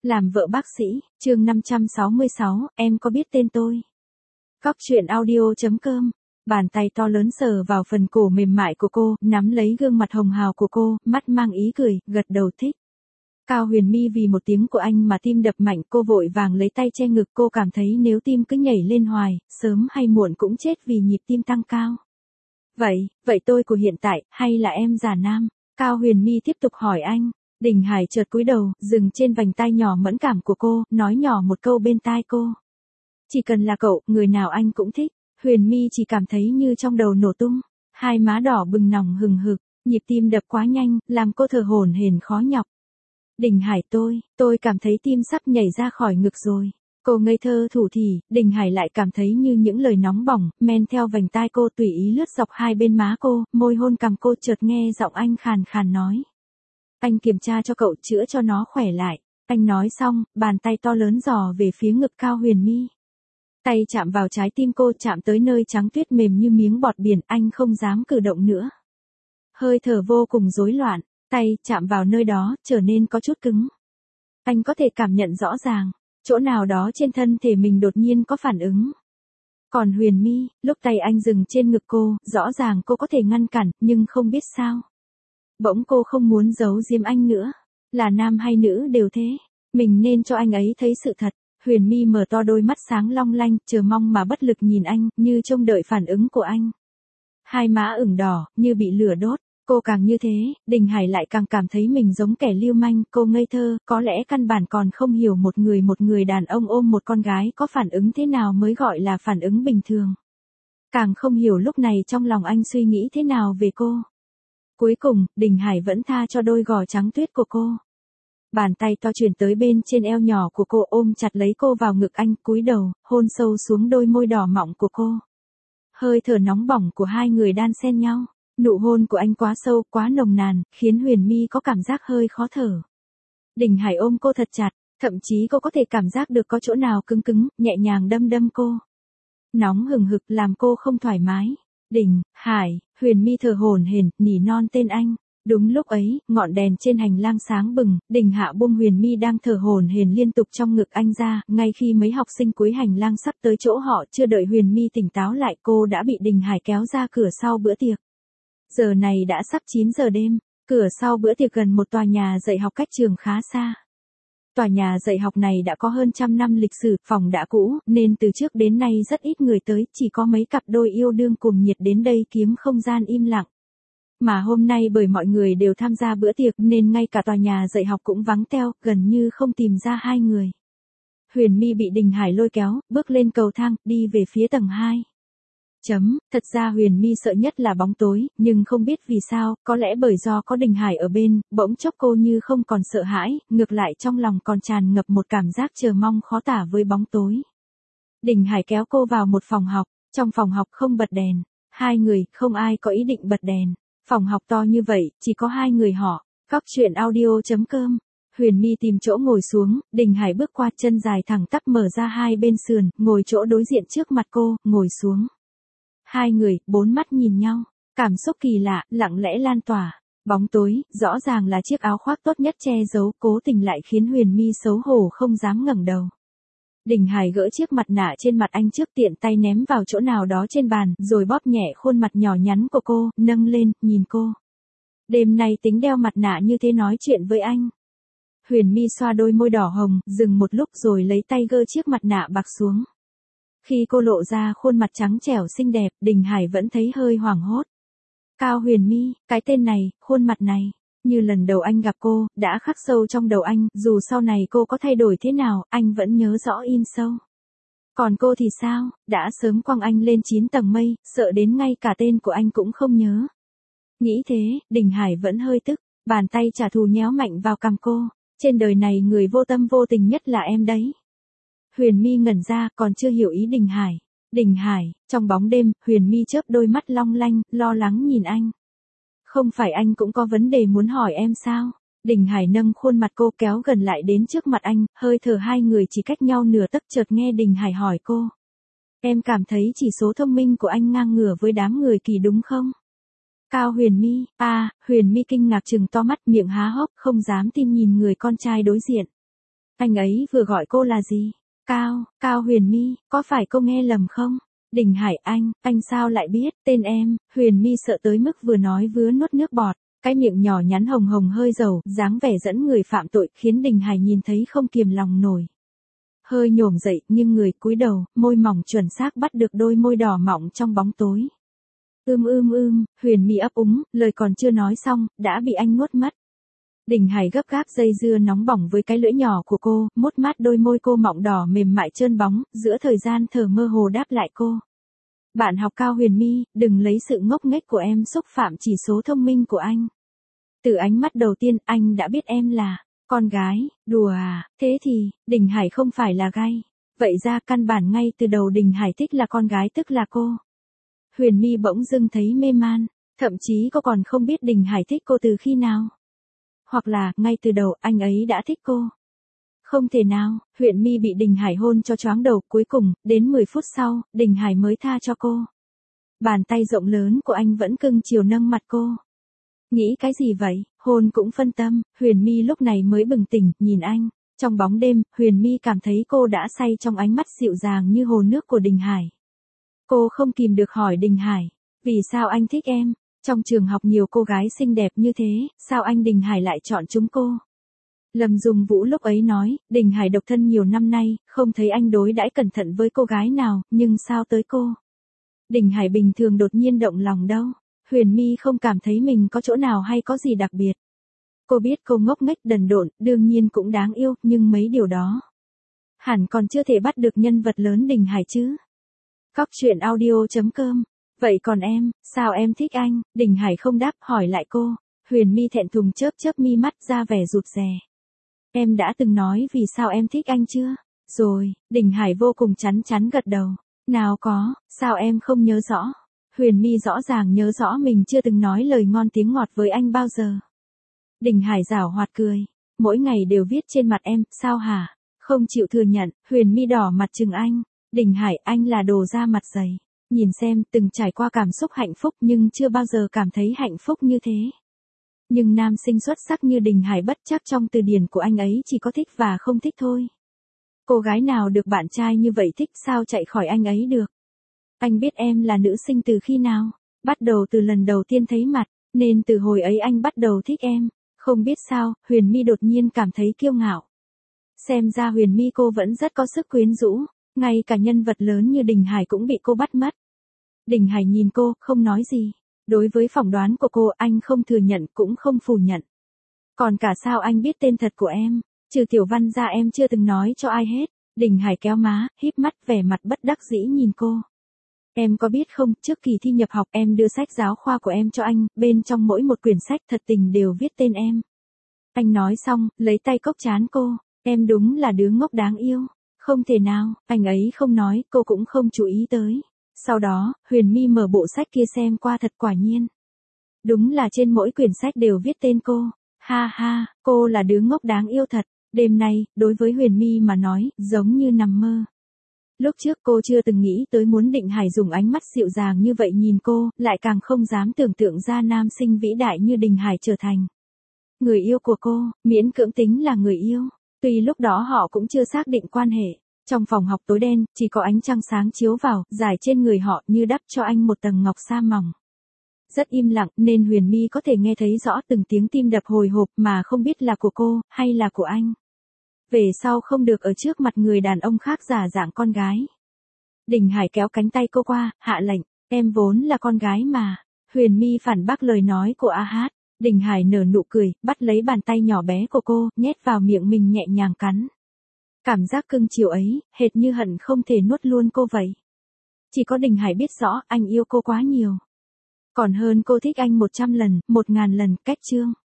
Làm vợ bác sĩ, chương 566, em có biết tên tôi? Cóc truyện audio.com. Bàn tay to lớn sờ vào phần cổ mềm mại của cô, nắm lấy gương mặt hồng hào của cô, mắt mang ý cười, gật đầu thích. Cao Huyền My vì một tiếng của anh mà tim đập mạnh, cô vội vàng lấy tay che ngực, cô cảm thấy nếu tim cứ nhảy lên hoài, sớm hay muộn cũng chết vì nhịp tim tăng cao. Vậy tôi của hiện tại, hay là em giả nam? Cao Huyền My tiếp tục hỏi anh. Đình Hải chợt cúi đầu, dừng trên vành tai nhỏ mẫn cảm của cô, nói nhỏ một câu bên tai cô. Chỉ cần là cậu, người nào anh cũng thích. Huyền My chỉ cảm thấy như trong đầu nổ tung, hai má đỏ bừng nòng hừng hực, nhịp tim đập quá nhanh, làm cô thở hổn hển khó nhọc. Đình Hải tôi cảm thấy tim sắp nhảy ra khỏi ngực rồi. Cô ngây thơ thủ thỉ, Đình Hải lại cảm thấy như những lời nóng bỏng, men theo vành tai cô tùy ý lướt dọc hai bên má cô, môi hôn cằm cô, chợt nghe giọng anh khàn khàn nói. Anh kiểm tra cho cậu, chữa cho nó khỏe lại. Anh nói xong, bàn tay to lớn dò về phía ngực Cao Huyền My. Tay chạm vào trái tim cô, chạm tới nơi trắng tuyết mềm như miếng bọt biển, anh không dám cử động nữa. Hơi thở vô cùng rối loạn, tay chạm vào nơi đó, trở nên có chút cứng. Anh có thể cảm nhận rõ ràng, chỗ nào đó trên thân thể mình đột nhiên có phản ứng. Còn Huyền My, lúc tay anh dừng trên ngực cô, rõ ràng cô có thể ngăn cản, nhưng không biết sao. Bỗng cô không muốn giấu giếm anh nữa. Là nam hay nữ đều thế. Mình nên cho anh ấy thấy sự thật. Huyền My mở to đôi mắt sáng long lanh, chờ mong mà bất lực nhìn anh, như trông đợi phản ứng của anh. Hai má ửng đỏ, như bị lửa đốt. Cô càng như thế, Đình Hải lại càng cảm thấy mình giống kẻ lưu manh. Cô ngây thơ, có lẽ căn bản còn không hiểu một người đàn ông ôm một con gái có phản ứng thế nào mới gọi là phản ứng bình thường. Càng không hiểu lúc này trong lòng anh suy nghĩ thế nào về cô. Cuối cùng, Đình Hải vẫn tha cho đôi gò trắng tuyết của cô. Bàn tay to chuyển tới bên trên eo nhỏ của cô, ôm chặt lấy cô vào ngực anh, cúi đầu, hôn sâu xuống đôi môi đỏ mọng của cô. Hơi thở nóng bỏng của hai người đan xen nhau. Nụ hôn của anh quá sâu, quá nồng nàn, khiến Huyền My có cảm giác hơi khó thở. Đình Hải ôm cô thật chặt, thậm chí cô có thể cảm giác được có chỗ nào cứng cứng, nhẹ nhàng đâm cô. Nóng hừng hực làm cô không thoải mái. Đình Hải, Huyền My thở hổn hển, nỉ non tên anh. Đúng lúc ấy, ngọn đèn trên hành lang sáng bừng, Đình Hạ buông Huyền My đang thở hổn hển liên tục trong ngực anh ra, ngay khi mấy học sinh cuối hành lang sắp tới chỗ họ, chưa đợi Huyền My tỉnh táo lại, cô đã bị Đình Hải kéo ra cửa sau bữa tiệc. Giờ này đã sắp 9 giờ đêm, cửa sau bữa tiệc gần một tòa nhà dạy học cách trường khá xa. Tòa nhà dạy học này đã có hơn 100 năm lịch sử, phòng đã cũ, nên từ trước đến nay rất ít người tới, chỉ có mấy cặp đôi yêu đương cuồng nhiệt đến đây kiếm không gian im lặng. Mà hôm nay bởi mọi người đều tham gia bữa tiệc nên ngay cả tòa nhà dạy học cũng vắng teo, gần như không tìm ra hai người. Huyền My bị Đình Hải lôi kéo, bước lên cầu thang, đi về phía tầng 2. Thật ra Huyền My sợ nhất là bóng tối, nhưng không biết vì sao, có lẽ bởi do có Đình Hải ở bên, bỗng chốc cô như không còn sợ hãi, ngược lại trong lòng còn tràn ngập một cảm giác chờ mong khó tả với bóng tối. Đình Hải kéo cô vào một phòng học, trong phòng học không bật đèn, hai người, không ai có ý định bật đèn. Phòng học to như vậy, chỉ có hai người họ. Cóc truyện audio.com. Huyền My tìm chỗ ngồi xuống, Đình Hải bước qua, chân dài thẳng tắp mở ra hai bên sườn, ngồi chỗ đối diện trước mặt cô, ngồi xuống. Hai người, bốn mắt nhìn nhau, cảm xúc kỳ lạ, lặng lẽ lan tỏa. Bóng tối, rõ ràng là chiếc áo khoác tốt nhất che giấu, cố tình lại khiến Huyền My xấu hổ không dám ngẩng đầu. Đình Hải gỡ chiếc mặt nạ trên mặt anh trước, tiện tay ném vào chỗ nào đó trên bàn, rồi bóp nhẹ khuôn mặt nhỏ nhắn của cô, nâng lên, nhìn cô. Đêm nay tính đeo mặt nạ như thế nói chuyện với anh. Huyền My xoa đôi môi đỏ hồng, dừng một lúc rồi lấy tay gỡ chiếc mặt nạ bạc xuống. Khi cô lộ ra khuôn mặt trắng trẻo xinh đẹp, Đình Hải vẫn thấy hơi hoảng hốt. Cao Huyền My, cái tên này, khuôn mặt này, như lần đầu anh gặp cô, đã khắc sâu trong đầu anh, dù sau này cô có thay đổi thế nào, anh vẫn nhớ rõ in sâu. Còn cô thì sao, đã sớm quăng anh lên 9 tầng mây, sợ đến ngay cả tên của anh cũng không nhớ. Nghĩ thế, Đình Hải vẫn hơi tức, bàn tay trả thù nhéo mạnh vào cằm cô. Trên đời này người vô tâm vô tình nhất là em đấy. Huyền My ngẩn ra, còn chưa hiểu ý Đình Hải. Đình Hải, trong bóng đêm, Huyền My chớp đôi mắt long lanh, lo lắng nhìn anh. Không phải anh cũng có vấn đề muốn hỏi em sao? Đình Hải nâng khuôn mặt cô, kéo gần lại đến trước mặt anh, hơi thở hai người chỉ cách nhau nửa tấc, chợt nghe Đình Hải hỏi cô. Em cảm thấy chỉ số thông minh của anh ngang ngửa với đám người kỳ đúng không? Cao Huyền My, Huyền My kinh ngạc trừng to mắt, miệng há hốc, không dám tin nhìn người con trai đối diện. Anh ấy vừa gọi cô là gì? Cao Huyền My, có phải cô nghe lầm không? Đình Hải, anh sao lại biết tên em? Huyền My sợ tới mức vừa nói vừa nuốt nước bọt, cái miệng nhỏ nhắn hồng hồng hơi dầu, dáng vẻ dẫn người phạm tội khiến Đình Hải nhìn thấy không kiềm lòng nổi. Hơi nhổm dậy, nhưng người cúi đầu, môi mỏng chuẩn xác bắt được đôi môi đỏ mọng trong bóng tối. Huyền My ấp úng, lời còn chưa nói xong, đã bị anh nuốt mất. Đình Hải gấp gáp dây dưa nóng bỏng với cái lưỡi nhỏ của cô, mút mát đôi môi cô mọng đỏ mềm mại trơn bóng, giữa thời gian thở mơ hồ đáp lại cô. Bạn học Cao Huyền My, đừng lấy sự ngốc nghếch của em xúc phạm chỉ số thông minh của anh. Từ ánh mắt đầu tiên anh đã biết em là con gái, đùa à, thế thì, Đình Hải không phải là gay. Vậy ra căn bản ngay từ đầu Đình Hải thích là con gái tức là cô. Huyền My bỗng dưng thấy mê man, thậm chí cô còn không biết Đình Hải thích cô từ khi nào. Hoặc là, ngay từ đầu anh ấy đã thích cô. Không thể nào, Huyền My bị Đình Hải hôn cho choáng đầu, cuối cùng, đến 10 phút sau, Đình Hải mới tha cho cô. Bàn tay rộng lớn của anh vẫn cưng chiều nâng mặt cô. Nghĩ cái gì vậy, hôn cũng phân tâm, Huyền My lúc này mới bừng tỉnh, nhìn anh. Trong bóng đêm, Huyền My cảm thấy cô đã say trong ánh mắt dịu dàng như hồ nước của Đình Hải. Cô không kìm được hỏi Đình Hải, vì sao anh thích em? Trong trường học nhiều cô gái xinh đẹp như thế, sao anh Đình Hải lại chọn chúng cô? Lâm Dung Vũ lúc ấy nói, Đình Hải độc thân nhiều năm nay, không thấy anh đối đãi cẩn thận với cô gái nào, nhưng sao tới cô? Đình Hải bình thường đột nhiên động lòng đâu. Huyền My không cảm thấy mình có chỗ nào hay có gì đặc biệt. Cô biết cô ngốc nghếch đần độn, đương nhiên cũng đáng yêu, nhưng mấy điều đó hẳn còn chưa thể bắt được nhân vật lớn Đình Hải chứ. Cóc truyện audio.com. Vậy còn em, sao em thích anh? Đình Hải không đáp, hỏi lại cô. Huyền My thẹn thùng chớp chớp mi mắt ra vẻ rụt rè. Em đã từng nói vì sao em thích anh chưa? Rồi, Đình Hải vô cùng chắn gật đầu. Nào có, sao em không nhớ rõ? Huyền My rõ ràng nhớ rõ mình chưa từng nói lời ngon tiếng ngọt với anh bao giờ. Đình Hải giảo hoạt cười. Mỗi ngày đều viết trên mặt em, sao hả? Không chịu thừa nhận, Huyền My đỏ mặt chừng anh. Đình Hải, anh là đồ da mặt dày. Nhìn xem, từng trải qua cảm xúc hạnh phúc nhưng chưa bao giờ cảm thấy hạnh phúc như thế. Nhưng nam sinh xuất sắc như Đình Hải bất chắc trong từ điển của anh ấy chỉ có thích và không thích thôi. Cô gái nào được bạn trai như vậy thích sao chạy khỏi anh ấy được? Anh biết em là nữ sinh từ khi nào? Bắt đầu từ lần đầu tiên thấy mặt, nên từ hồi ấy anh bắt đầu thích em. Không biết sao, Huyền My đột nhiên cảm thấy kiêu ngạo. Xem ra Huyền My cô vẫn rất có sức quyến rũ, ngay cả nhân vật lớn như Đình Hải cũng bị cô bắt mất. Đình Hải nhìn cô, không nói gì. Đối với phỏng đoán của cô, anh không thừa nhận cũng không phủ nhận. Còn cả sao anh biết tên thật của em? Trừ Tiểu Văn ra em chưa từng nói cho ai hết. Đình Hải kéo má, híp mắt vẻ mặt bất đắc dĩ nhìn cô. Em có biết không, trước kỳ thi nhập học em đưa sách giáo khoa của em cho anh, bên trong mỗi một quyển sách thật tình đều viết tên em. Anh nói xong, lấy tay cốc trán cô. Em đúng là đứa ngốc đáng yêu. Không thể nào, anh ấy không nói, cô cũng không chú ý tới. Sau đó, Huyền My mở bộ sách kia xem qua thật quả nhiên. Đúng là trên mỗi quyển sách đều viết tên cô. Ha ha, cô là đứa ngốc đáng yêu thật. Đêm nay, đối với Huyền My mà nói, giống như nằm mơ. Lúc trước cô chưa từng nghĩ tới muốn Đình Hải dùng ánh mắt dịu dàng như vậy nhìn cô, lại càng không dám tưởng tượng ra nam sinh vĩ đại như Đình Hải trở thành người yêu của cô, miễn cưỡng tính là người yêu. Tuy lúc đó họ cũng chưa xác định quan hệ. Trong phòng học tối đen, chỉ có ánh trăng sáng chiếu vào, rải trên người họ như đắp cho anh một tầng ngọc sa mỏng. Rất im lặng, nên Huyền My có thể nghe thấy rõ từng tiếng tim đập hồi hộp mà không biết là của cô, hay là của anh. Về sau không được ở trước mặt người đàn ông khác giả dạng con gái. Đình Hải kéo cánh tay cô qua, hạ lệnh, em vốn là con gái mà. Huyền My phản bác lời nói của A Hát. Đình Hải nở nụ cười, bắt lấy bàn tay nhỏ bé của cô, nhét vào miệng mình nhẹ nhàng cắn. Cảm giác cưng chiều ấy, hệt như hận không thể nuốt luôn cô vậy. Chỉ có Đình Hải biết rõ, anh yêu cô quá nhiều. Còn hơn cô thích anh 100 lần, 1000 lần, cách chương.